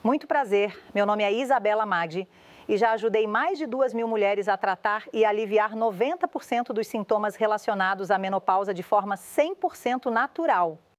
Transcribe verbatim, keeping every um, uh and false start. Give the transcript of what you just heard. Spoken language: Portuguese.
Muito prazer, meu nome é Isabela Maggi e já ajudei mais de duas mil mulheres a tratar e aliviar noventa por cento dos sintomas relacionados à menopausa de forma cem por cento natural.